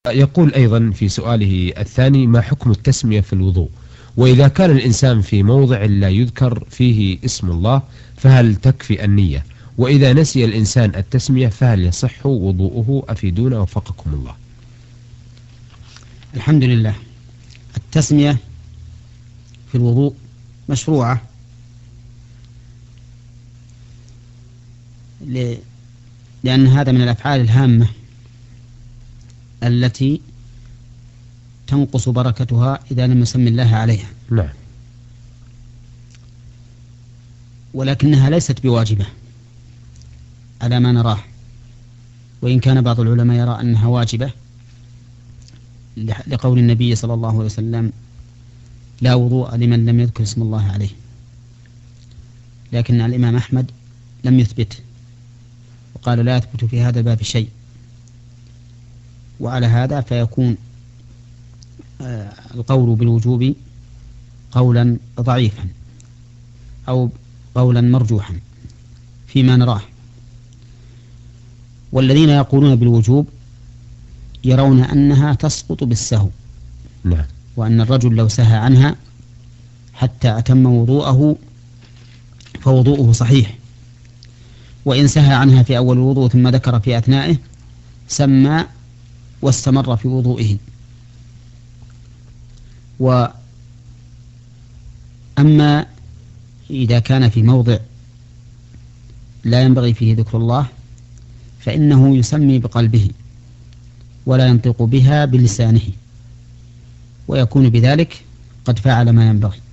يقول أيضا في سؤاله الثاني: ما حكم التسمية في الوضوء؟ وإذا كان الإنسان في موضع لا يذكر فيه اسم الله فهل تكفي النية؟ وإذا نسي الإنسان التسمية فهل يصح وضوءه؟ أفيدونا وفقكم الله. الحمد لله. التسمية في الوضوء مشروعة، لأن هذا من الأفعال الهامة التي تنقص بركتها إذا لم يسمي الله عليها. نعم. ولكنها ليست بواجبة على ما نراه، وإن كان بعض العلماء يرى أنها واجبة لقول النبي صلى الله عليه وسلم: لا وضوء لمن لم يذكر اسم الله عليه. لكن الإمام أحمد لم يثبته وقال: لا يثبت في هذا الباب شيء. وعلى هذا فيكون القول بالوجوب قولا ضعيفا أو قولا مرجوحا فيما نراه. والذين يقولون بالوجوب يرون أنها تسقط بالسهو. نعم. وأن الرجل لو سهى عنها حتى أتم وضوءه فوضوءه صحيح، وإن سهى عنها في أول الوضوء ثم ذكر في أثنائه سمى واستمر في وضوئه. وأما إذا كان في موضع لا ينبغي فيه ذكر الله فإنه يسمي بقلبه ولا ينطق بها بلسانه، ويكون بذلك قد فعل ما ينبغي.